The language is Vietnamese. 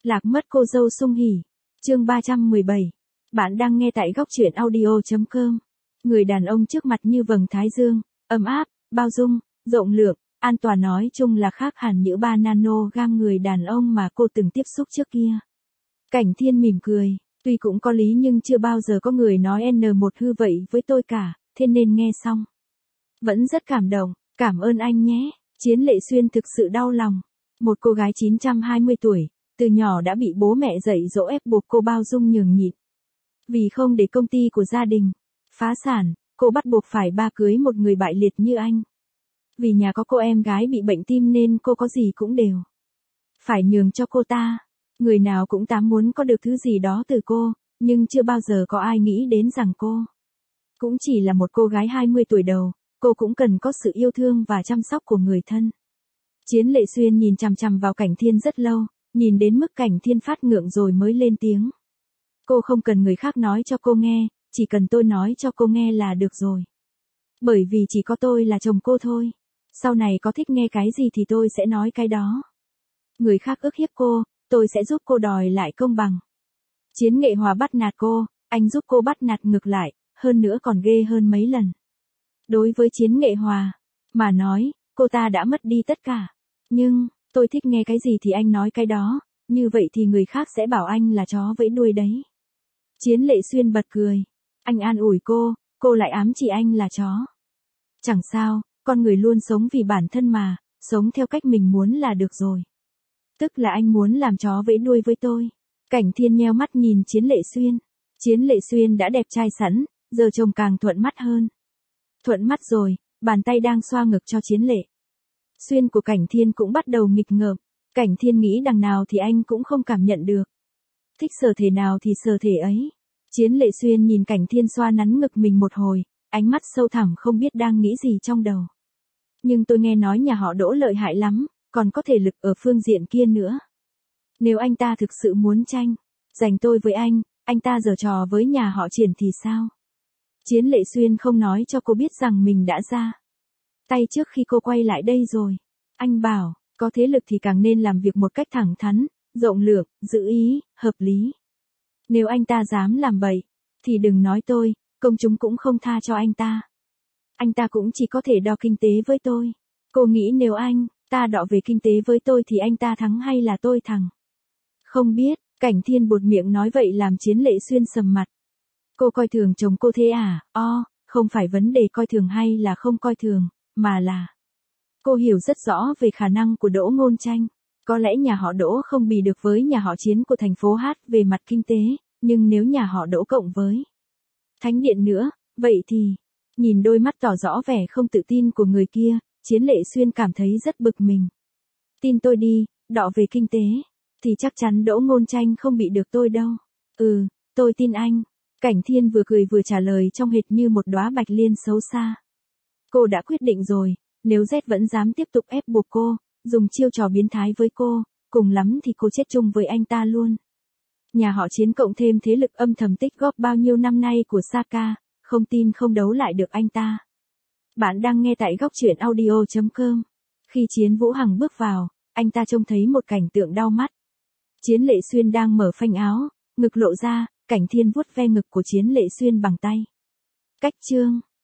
Lạc mất cô dâu sung hỉ. Chương 317. Bạn đang nghe tại góc truyện audio.com. Người đàn ông trước mặt như vầng thái dương, ấm áp, bao dung, rộng lượng, an toàn, nói chung là khác hẳn những 3 nanogram người đàn ông mà cô từng tiếp xúc trước kia. Cảnh Thiên mỉm cười, tuy cũng có lý nhưng chưa bao giờ có người nói N1 hư vậy với tôi cả, thế nên nghe xong vẫn rất cảm động. Cảm ơn anh nhé. Chiến Lệ Xuyên thực sự đau lòng. Một cô gái 920 tuổi, từ nhỏ đã bị bố mẹ dạy dỗ ép buộc cô bao dung nhường nhịn. Vì không để công ty của gia đình phá sản, cô bắt buộc phải cưới một người bại liệt như anh. Vì nhà có cô em gái bị bệnh tim nên cô có gì cũng đều phải nhường cho cô ta. Người nào cũng muốn có được thứ gì đó từ cô, nhưng chưa bao giờ có ai nghĩ đến rằng cô cũng chỉ là một cô gái 20 tuổi đầu, cô cũng cần có sự yêu thương và chăm sóc của người thân. Chiến Lệ Xuyên nhìn chằm chằm vào Cảnh Thiên rất lâu, nhìn đến mức Cảnh Thiên phát ngượng rồi mới lên tiếng. Cô không cần người khác nói cho cô nghe, chỉ cần tôi nói cho cô nghe là được rồi. Bởi vì chỉ có tôi là chồng cô thôi. Sau này có thích nghe cái gì thì tôi sẽ nói cái đó. Người khác ức hiếp cô, tôi sẽ giúp cô đòi lại công bằng. Chiến Nghệ Hòa bắt nạt cô, anh giúp cô bắt nạt ngược lại, hơn nữa còn ghê hơn mấy lần. Đối với Chiến Nghệ Hòa mà nói, cô ta đã mất đi tất cả. Nhưng, tôi thích nghe cái gì thì anh nói cái đó, như vậy thì người khác sẽ bảo anh là chó vẫy đuôi đấy. Chiến Lệ Xuyên bật cười. Anh an ủi cô lại ám chỉ anh là chó. Chẳng sao, con người luôn sống vì bản thân mà, sống theo cách mình muốn là được rồi. Tức là anh muốn làm chó vẫy đuôi với tôi. Cảnh Thiên nheo mắt nhìn Chiến Lệ Xuyên. Chiến Lệ Xuyên đã đẹp trai sẵn, giờ trông càng thuận mắt hơn. Thuận mắt rồi, bàn tay đang xoa ngực cho Chiến Lệ Xuyên của Cảnh Thiên cũng bắt đầu nghịch ngợm. Cảnh Thiên nghĩ đằng nào thì anh cũng không cảm nhận được. Thích sở thể nào thì sở thể ấy. Chiến Lệ Xuyên nhìn Cảnh Thiên xoa nắn ngực mình một hồi, ánh mắt sâu thẳm không biết đang nghĩ gì trong đầu. Nhưng tôi nghe nói nhà họ Đỗ lợi hại lắm, còn có thể lực ở phương diện kia nữa. Nếu anh ta thực sự muốn giành tôi với anh ta giở trò với nhà họ Triển thì sao? Chiến Lệ Xuyên không nói cho cô biết rằng mình đã ra tay trước khi cô quay lại đây rồi. Anh bảo, có thế lực thì càng nên làm việc một cách thẳng thắn, rộng lượng, giữ ý, hợp lý. Nếu anh ta dám làm bậy, thì đừng nói tôi, công chúng cũng không tha cho anh ta. Anh ta cũng chỉ có thể đo kinh tế với tôi. Cô nghĩ nếu anh ta đọ về kinh tế với tôi thì anh ta thắng hay là tôi thắng? Không biết. Cảnh Thiên buột miệng nói vậy làm Chiến Lệ Xuyên sầm mặt. Cô coi thường chồng cô thế à? Không phải vấn đề coi thường hay là không coi thường, mà là cô hiểu rất rõ về khả năng của Đỗ Ngôn Tranh. Có lẽ nhà họ Đỗ không bì được với nhà họ Chiến của thành phố Hát về mặt kinh tế, nhưng nếu nhà họ Đỗ cộng với Thánh Điện nữa, vậy thì, nhìn đôi mắt tỏ rõ vẻ không tự tin của người kia, Chiến Lệ Xuyên cảm thấy rất bực mình. Tin tôi đi, đọ về kinh tế thì chắc chắn Đỗ Ngôn Tranh không bị được tôi đâu. Tôi tin anh. Cảnh Thiên vừa cười vừa trả lời trong hệt như một đóa bạch liên xấu xa. Cô đã quyết định rồi, nếu Z vẫn dám tiếp tục ép buộc cô, dùng chiêu trò biến thái với cô, cùng lắm thì cô chết chung với anh ta luôn. Nhà họ Chiến cộng thêm thế lực âm thầm tích góp bao nhiêu năm nay của Saka, không tin không đấu lại được anh ta. Bạn đang nghe tại góc truyện audio.com. Khi Chiến Vũ Hằng bước vào, anh ta trông thấy một cảnh tượng đau mắt. Chiến Lệ Xuyên đang mở phanh áo, ngực lộ ra, Cảnh Thiên vuốt ve ngực của Chiến Lệ Xuyên bằng tay. Cách chương.